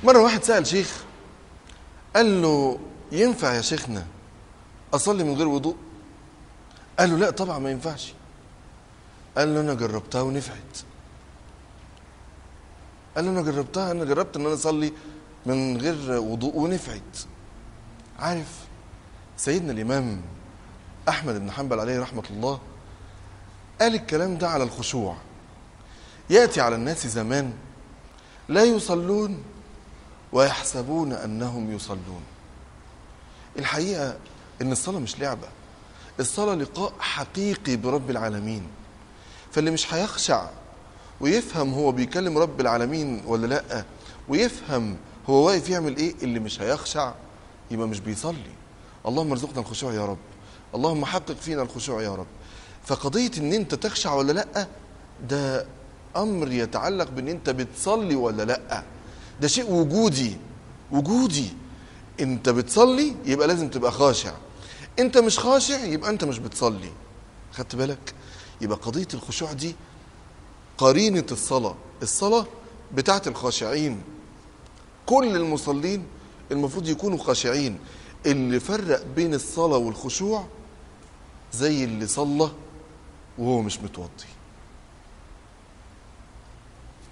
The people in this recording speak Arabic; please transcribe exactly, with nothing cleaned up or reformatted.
مرة واحد سأل شيخ قال له ينفع يا شيخنا أصلي من غير وضوء؟ قال له لا طبعا ما ينفعش. قال له أنا جربتها ونفعت. قال له أنا جربتها أنا جربت إن أنا أصلي من غير وضوء ونفعت. عارف سيدنا الإمام أحمد بن حنبل عليه رحمة الله قال الكلام ده على الخشوع. يأتي على الناس زمان لا يصلون ويحسبون أنهم يصلون. الحقيقة إن الصلاة مش لعبة، الصلاة لقاء حقيقي برب العالمين. فاللي مش هيخشع ويفهم هو بيكلم رب العالمين ولا لأ، ويفهم هو واقف يعمل إيه، اللي مش هيخشع يبقى مش بيصلي. اللهم ارزقنا الخشوع يا رب، اللهم حقق فينا الخشوع يا رب. فقضية إن أنت تخشع ولا لأ ده أمر يتعلق بأن أنت بتصلي ولا لأ، ده شيء وجودي وجودي. أنت بتصلي يبقى لازم تبقى خاشع، أنت مش خاشع يبقى أنت مش بتصلي. خدت بالك؟ يبقى قضية الخشوع دي قرينة الصلاة، الصلاة بتاعت الخاشعين. كل المصلين المفروض يكونوا خاشعين. اللي فرق بين الصلاة والخشوع زي اللي صلى وهو مش متوضي.